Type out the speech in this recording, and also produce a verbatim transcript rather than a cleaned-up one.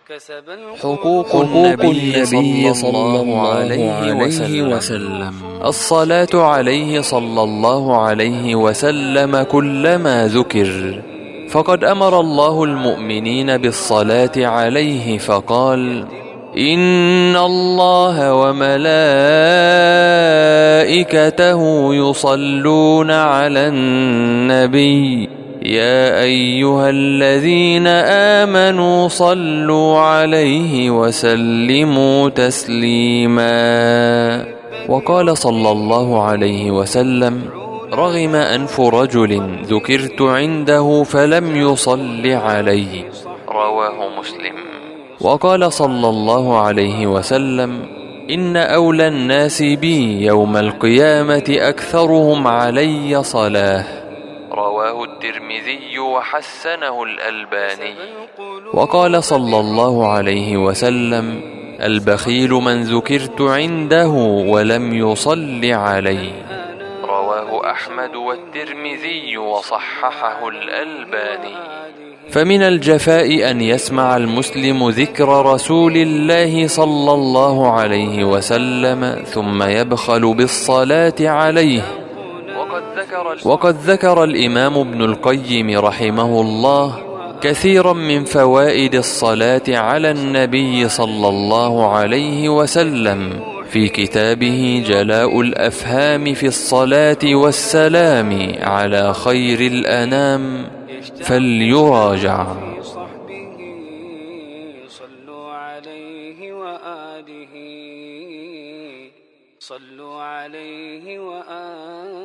حقوق النبي صلى الله عليه وسلم. الصلاة عليه صلى الله عليه وسلم كلما ذكر، فقد أمر الله المؤمنين بالصلاة عليه فقال: إن الله وملائكته يصلون على النبي يا أيها الذين آمنوا صلوا عليه وسلموا تسليما. وقال صلى الله عليه وسلم: رغم أنف رجل ذكرت عنده فلم يصل عليه، رواه مسلم. وقال صلى الله عليه وسلم: إن أولى الناس بي يوم القيامة أكثرهم علي صلاة، رواه الترمذي وحسنه الألباني. وقال صلى الله عليه وسلم: البخيل من ذكرت عنده ولم يصل عليه، رواه أحمد والترمذي وصححه الألباني. فمن الجفاء أن يسمع المسلم ذكر رسول الله صلى الله عليه وسلم ثم يبخل بالصلاة عليه. وقد ذكر الإمام ابن القيم رحمه الله كثيرا من فوائد الصلاة على النبي صلى الله عليه وسلم في كتابه جلاء الأفهام في الصلاة والسلام على خير الأنام، فليراجع. صلوا عليه وآله صلوا عليه وآله